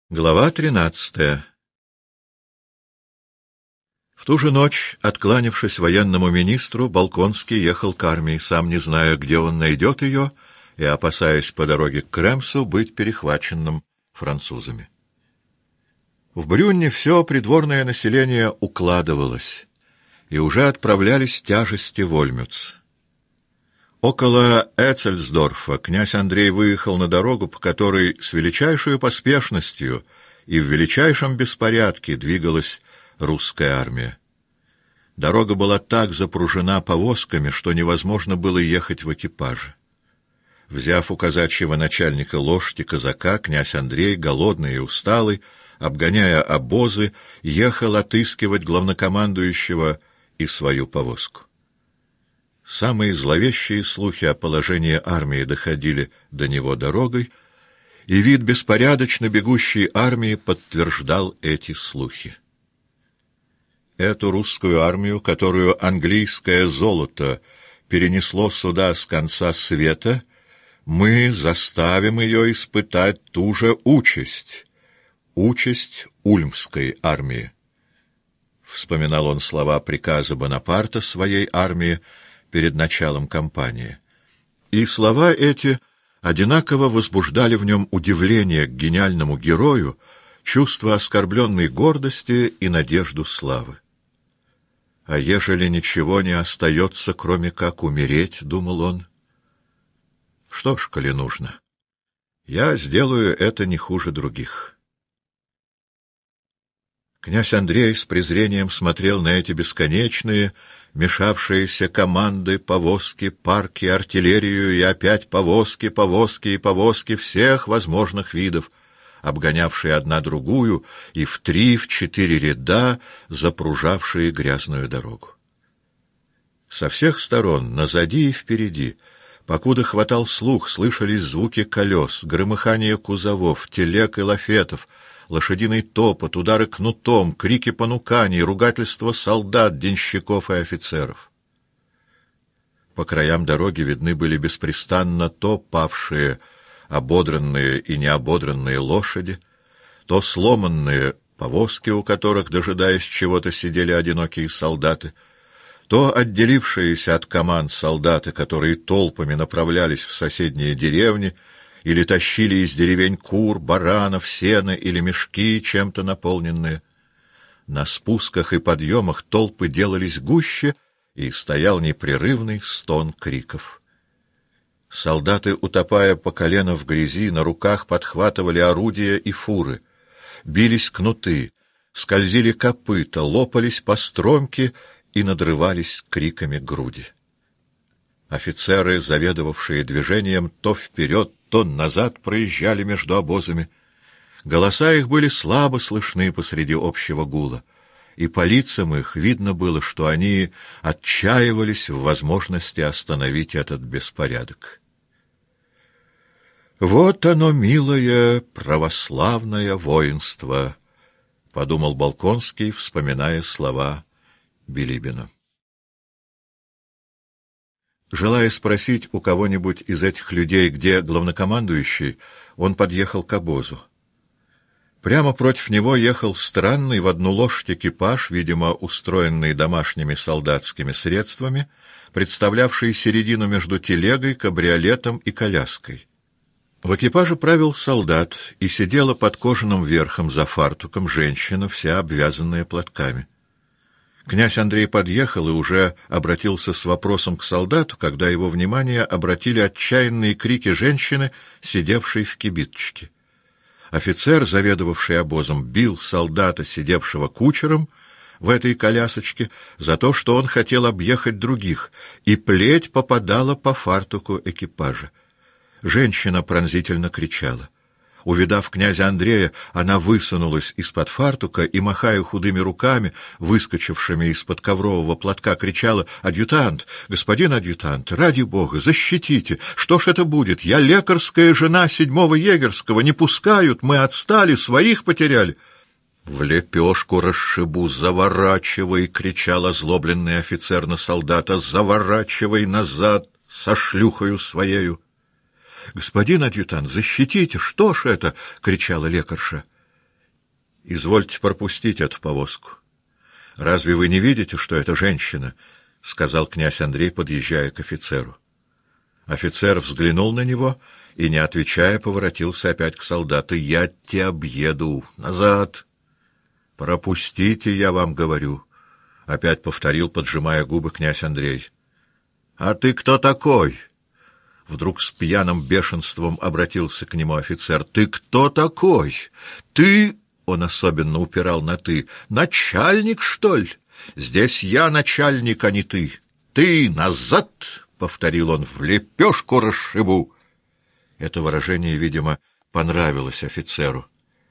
Глава 13. В ту же ночь, откланявшись военному министру, Болконский ехал к армии, сам не зная, где он найдет ее, и опасаясь по дороге к Кремсу быть перехваченным французами. В Брюнне все придворное население укладывалось, и уже отправлялись тяжести в Ольмюц. Около Эцельсдорфа князь Андрей выехал на дорогу, по которой с величайшей поспешностью и в величайшем беспорядке двигалась русская армия. Дорога была так запружена повозками, что невозможно было ехать в экипаже. Взяв у казачьего начальника лошадь и казака, князь Андрей, голодный и усталый, обгоняя обозы, ехал отыскивать главнокомандующего и свою повозку. Самые зловещие слухи о положении армии доходили до него дорогой, и вид беспорядочно бегущей армии подтверждал эти слухи. Эту русскую армию, которую английское золото перенесло сюда с конца света, мы заставим ее испытать ту же участь Ульмской армии. Вспоминал он слова приказа Бонапарта своей армии перед началом кампании. И слова эти одинаково возбуждали в нем удивление к гениальному герою, чувство оскорбленной гордости и надежду славы. «А ежели ничего не остается, кроме как умереть, — думал он, — что ж, коли нужно, я сделаю это не хуже других». Князь Андрей с презрением смотрел на эти бесконечные, мешавшиеся команды, повозки, парки, артиллерию и опять повозки, повозки и повозки всех возможных видов, обгонявшие одна другую и в 3-4 ряда запружавшие грязную дорогу. Со всех сторон, назади и впереди, покуда хватал слух, слышались звуки колес, громыхание кузовов, телег и лафетов, лошадиный топот, удары кнутом, крики понуканий, ругательства солдат, денщиков и офицеров. По краям дороги видны были беспрестанно то павшие, ободранные и неободранные лошади, то сломанные повозки, у которых, дожидаясь чего-то, сидели одинокие солдаты, то отделившиеся от команд солдаты, которые толпами направлялись в соседние деревни, или тащили из деревень кур, баранов, сена или мешки, чем-то наполненные. На спусках и подъемах толпы делались гуще, и стоял непрерывный стон криков. Солдаты, утопая по колено в грязи, на руках подхватывали орудия и фуры. Бились кнуты, скользили копыта, лопались постромки и надрывались криками груди. Офицеры, заведовавшие движением, то вперед, то назад проезжали между обозами. Голоса их были слабо слышны посреди общего гула, и по лицам их видно было, что они отчаивались в возможности остановить этот беспорядок. «Вот оно, милое православное воинство», — подумал Болконский, вспоминая слова Билибина. Желая спросить у кого-нибудь из этих людей, где главнокомандующий, он подъехал к обозу. Прямо против него ехал странный в одну лошадь экипаж, видимо, устроенный домашними солдатскими средствами, представлявший середину между телегой, кабриолетом и коляской. В экипаже правил солдат, и сидела под кожаным верхом за фартуком женщина, вся обвязанная платками. Князь Андрей подъехал и уже обратился с вопросом к солдату, когда его внимание обратили отчаянные крики женщины, сидевшей в кибиточке. Офицер, заведовавший обозом, бил солдата, сидевшего кучером в этой колясочке, за то, что он хотел объехать других, и плеть попадала по фартуку экипажа. Женщина пронзительно кричала. Увидав князя Андрея, она высунулась из-под фартука и, махая худыми руками, выскочившими из-под коврового платка, кричала: «Адъютант! Господин адъютант! Ради бога, защитите! Что ж это будет? Я лекарская жена 7-го егерского! Не пускают! Мы отстали! Своих потеряли!» «В лепешку расшибу! Заворачивай!» — кричал озлобленный офицер на солдата. «Заворачивай назад со шлюхою своею!» «Господин адъютант, защитите! Что ж это?» — кричала лекарша. Извольте пропустить эту повозку. Разве вы не видите, что это женщина? — сказал князь Андрей, подъезжая к офицеру. Офицер взглянул на него и, не отвечая, поворотился опять к солдату. — Я тебя объеду. Назад! — Пропустите, я вам говорю, — опять повторил, поджимая губы, князь Андрей. — А ты кто такой? Вдруг с пьяным бешенством обратился к нему офицер. — Ты кто такой? Ты... Он особенно упирал на «ты». «Начальник, что ли? Здесь я начальник, а не ты. Ты назад!» — повторил он, — «в лепешку расшибу». Это выражение, видимо, понравилось офицеру.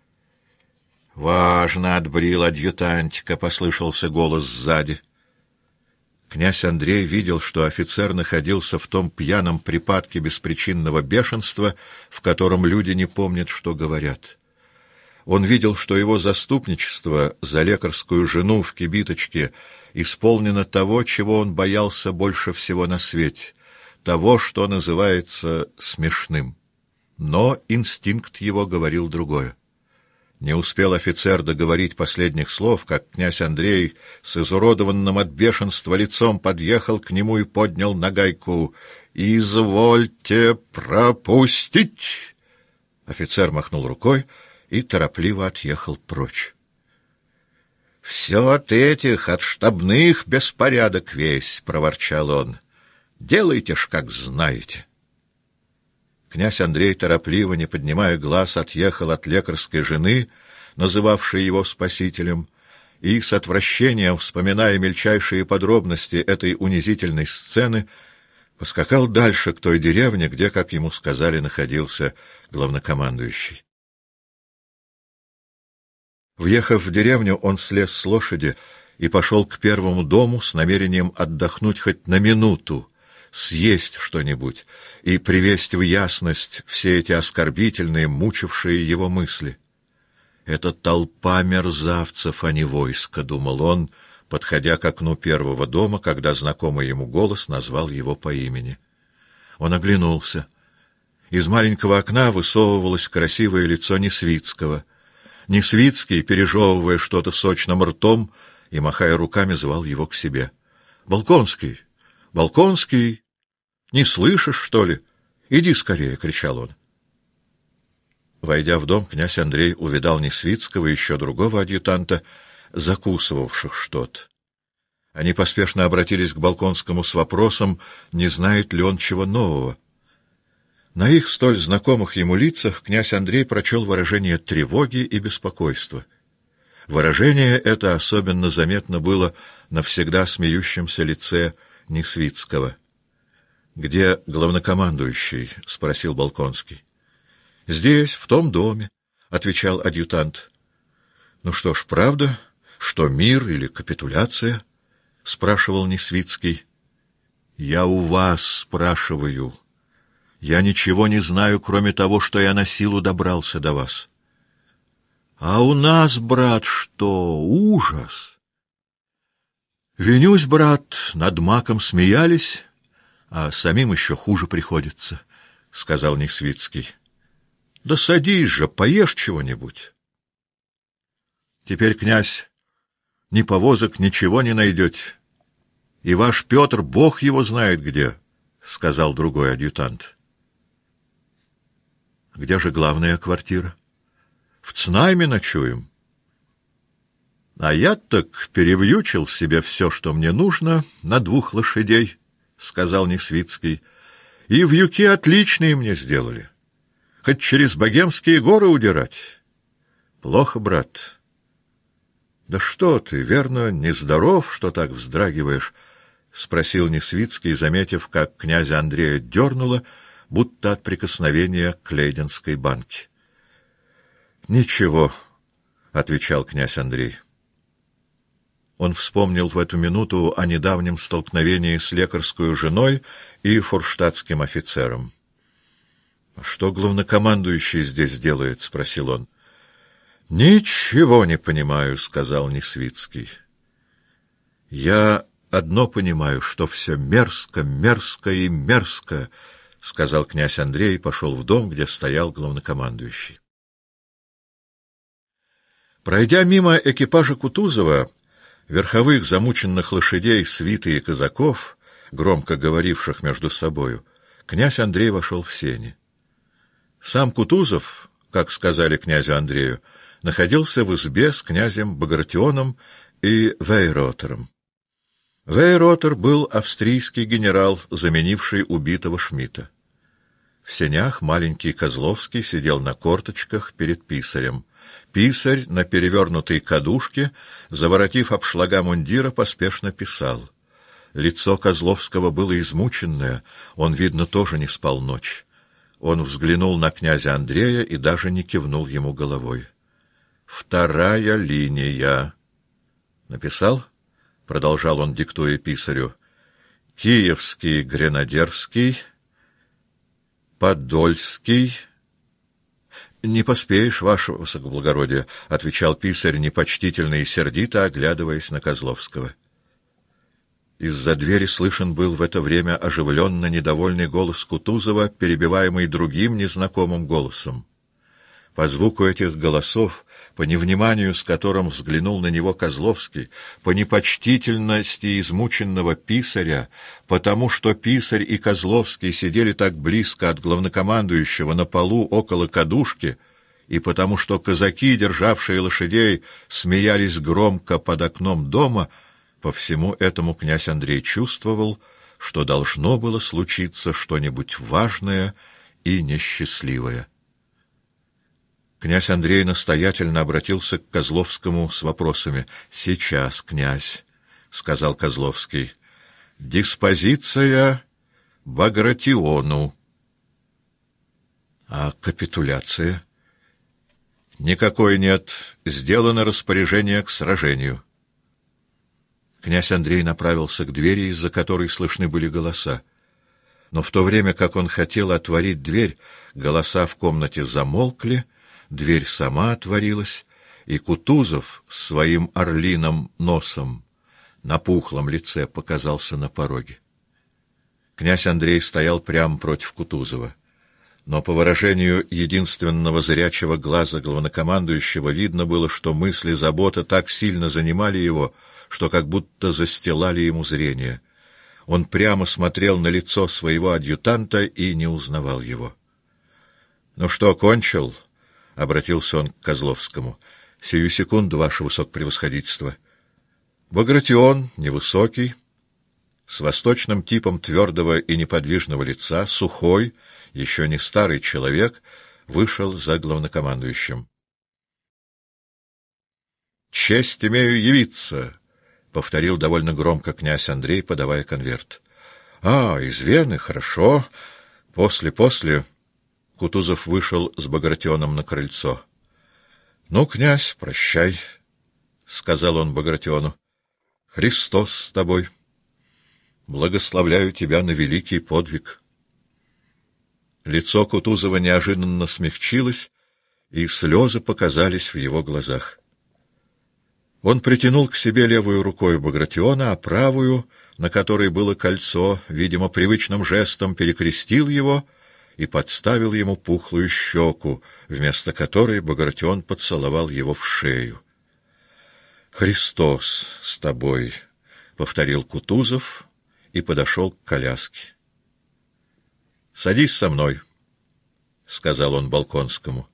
«Важно, отбрил адъютантика», — послышался голос сзади. Князь Андрей видел, что офицер находился в том пьяном припадке беспричинного бешенства, в котором люди не помнят, что говорят. Он видел, что его заступничество за лекарскую жену в кибиточке исполнено того, чего он боялся больше всего на свете, того, что называется смешным. Но инстинкт его говорил другое. Не успел офицер договорить последних слов, как князь Андрей с изуродованным от бешенства лицом подъехал к нему и поднял нагайку. «Извольте пропустить!» Офицер махнул рукой и торопливо отъехал прочь. — Все от этих, от штабных беспорядок весь, — проворчал он. — Делайте ж, как знаете. Князь Андрей торопливо, не поднимая глаз, отъехал от лекарской жены, называвшей его спасителем, и, с отвращением вспоминая мельчайшие подробности этой унизительной сцены, поскакал дальше к той деревне, где, как ему сказали, находился главнокомандующий. Въехав в деревню, он слез с лошади и пошел к первому дому с намерением отдохнуть хоть на минуту, съесть что-нибудь и привести в ясность все эти оскорбительные, мучившие его мысли. «Это толпа мерзавцев, а не войско», — думал он, подходя к окну первого дома, когда знакомый ему голос назвал его по имени. Он оглянулся. Из маленького окна высовывалось красивое лицо Несвицкого. Несвицкий, пережевывая что-то сочным ртом и, махая руками, звал его к себе. — Болконский! Болконский! Не слышишь, что ли? Иди скорее! — кричал он. Войдя в дом, князь Андрей увидал Несвицкого и еще другого адъютанта, закусывавших что-то. Они поспешно обратились к Болконскому с вопросом, не знает ли он чего нового. На их столь знакомых ему лицах князь Андрей прочел выражение тревоги и беспокойства. Выражение это особенно заметно было на всегда смеющемся лице Несвицкого. — Где главнокомандующий? — спросил Болконский. — Здесь, в том доме, — отвечал адъютант. — Ну что ж, правда, что мир или капитуляция? — спрашивал Несвицкий. — Я у вас спрашиваю. Я ничего не знаю, кроме того, что я на силу добрался до вас. — А у нас, брат, что? Ужас! Винюсь, брат, над маком смеялись, а самим еще хуже приходится, — сказал Несвицкий. — Да садись же, поешь чего-нибудь. Теперь, князь, ни повозок, ничего не найдете. И ваш Петр, бог его знает где, — сказал другой адъютант. — Где же главная квартира? — В Цнайме ночуем. — А я так перевьючил себе все, что мне нужно, на 2 лошадей, — сказал Несвицкий. — И вьюки отличные мне сделали. Хоть через богемские горы удирать. Плохо, брат. — Да что ты, верно, нездоров, что так вздрагиваешь? — спросил Несвицкий, заметив, как князя Андрея дернуло, будто от прикосновения к лейденской банке. — Ничего, — отвечал князь Андрей. Он вспомнил в эту минуту о недавнем столкновении с лекарской женой и фурштадтским офицером. — Что главнокомандующий здесь делает? — спросил он. — Ничего не понимаю, — сказал Несвицкий. — Я одно понимаю, что все мерзко, мерзко и мерзко, — сказал князь Андрей и пошел в дом, где стоял главнокомандующий. Пройдя мимо экипажа Кутузова, верховых замученных лошадей, свиты и казаков, громко говоривших между собою, князь Андрей вошел в сени. Сам Кутузов, как сказали князю Андрею, находился в избе с князем Багратионом и Вейротером. Вейротер был австрийский генерал, заменивший убитого Шмидта. В сенях маленький Козловский сидел на корточках перед писарем. Писарь на перевернутой кадушке, заворотив обшлага мундира, поспешно писал. Лицо Козловского было измученное, он, видно, тоже не спал ночь. Он взглянул на князя Андрея и даже не кивнул ему головой. «Вторая линия». «Написал?» — продолжал он, диктуя писарю. «Киевский гренадерский, Подольский». «Не поспеешь, ваше высокоблагородие», — отвечал писарь непочтительно и сердито, оглядываясь на Козловского. Из-за двери слышен был в это время оживленно недовольный голос Кутузова, перебиваемый другим незнакомым голосом. По звуку этих голосов, по невниманию, с которым взглянул на него Козловский, по непочтительности измученного писаря, потому что писарь и Козловский сидели так близко от главнокомандующего на полу около кадушки, и потому что казаки, державшие лошадей, смеялись громко под окном дома, по всему этому князь Андрей чувствовал, что должно было случиться что-нибудь важное и несчастливое. Князь Андрей настоятельно обратился к Козловскому с вопросами. «Сейчас, князь», — сказал Козловский, — «диспозиция Багратиону». «А капитуляция?» «Никакой нет. Сделано распоряжение к сражению». Князь Андрей направился к двери, из-за которой слышны были голоса. Но в то время, как он хотел отворить дверь, голоса в комнате замолкли, дверь сама отворилась, и Кутузов с своим орлиным носом на пухлом лице показался на пороге. Князь Андрей стоял прямо против Кутузова. Но по выражению единственного зрячего глаза главнокомандующего видно было, что мысли, забота так сильно занимали его, что как будто застилали ему зрение. Он прямо смотрел на лицо своего адъютанта и не узнавал его. — Ну что, кончил? — обратился он к Козловскому. — Сию секунду, ваше высокопревосходительство. Багратион, невысокий, с восточным типом твердого и неподвижного лица, сухой, еще не старый человек, вышел за главнокомандующим. — Честь имею явиться! — повторил довольно громко князь Андрей, подавая конверт. — А, из Вены, хорошо. После. Кутузов вышел с Багратионом на крыльцо. — Ну, князь, прощай, — сказал он Багратиону. — Христос с тобой. Благословляю тебя на великий подвиг. Лицо Кутузова неожиданно смягчилось, и слезы показались в его глазах. Он притянул к себе левую рукой Багратиона, а правую, на которой было кольцо, видимо, привычным жестом перекрестил его и подставил ему пухлую щеку, вместо которой Багратион поцеловал его в шею. — Христос с тобой! — повторил Кутузов и подошел к коляске. — Садись со мной, — сказал он Болконскому.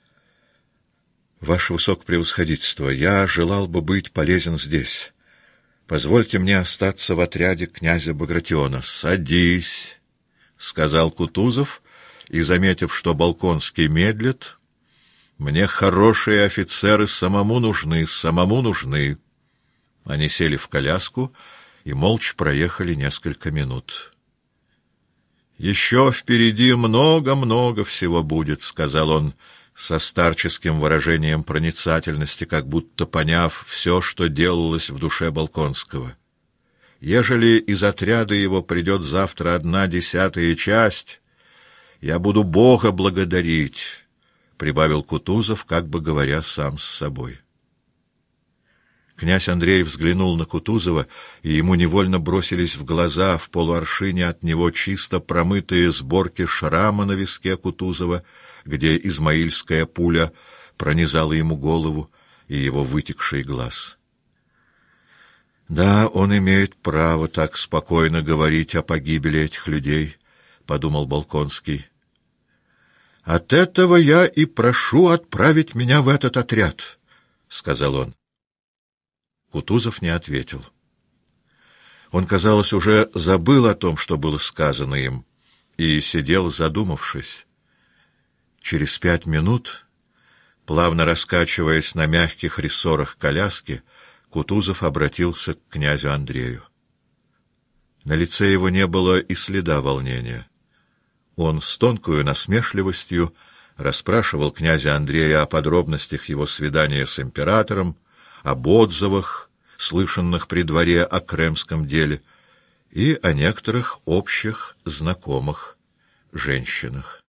— Ваше высокопревосходительство, я желал бы быть полезен здесь. Позвольте мне остаться в отряде князя Багратиона. — Садись, — сказал Кутузов, и, заметив, что Болконский медлит, — мне хорошие офицеры самому нужны. Они сели в коляску и молча проехали несколько минут. — Еще впереди много-много всего будет, — сказал он со старческим выражением проницательности, как будто поняв все, что делалось в душе Болконского. — Ежели из отряда его придет завтра 1/10 часть, я буду Бога благодарить, — прибавил Кутузов, как бы говоря сам с собой. Князь Андрей взглянул на Кутузова, и ему невольно бросились в глаза в полуаршине от него чисто промытые сборки шрама на виске Кутузова, где измаильская пуля пронизала ему голову, и его вытекший глаз. «Да, он имеет право так спокойно говорить о погибели этих людей», — подумал Болконский. «От этого я и прошу отправить меня в этот отряд», — сказал он. Кутузов не ответил. Он, казалось, уже забыл о том, что было сказано им, и сидел, задумавшись. Через 5 минут, плавно раскачиваясь на мягких рессорах коляски, Кутузов обратился к князю Андрею. На лице его не было и следа волнения. Он с тонкою насмешливостью расспрашивал князя Андрея о подробностях его свидания с императором, об отзывах, слышанных при дворе о крымском деле, и о некоторых общих знакомых женщинах.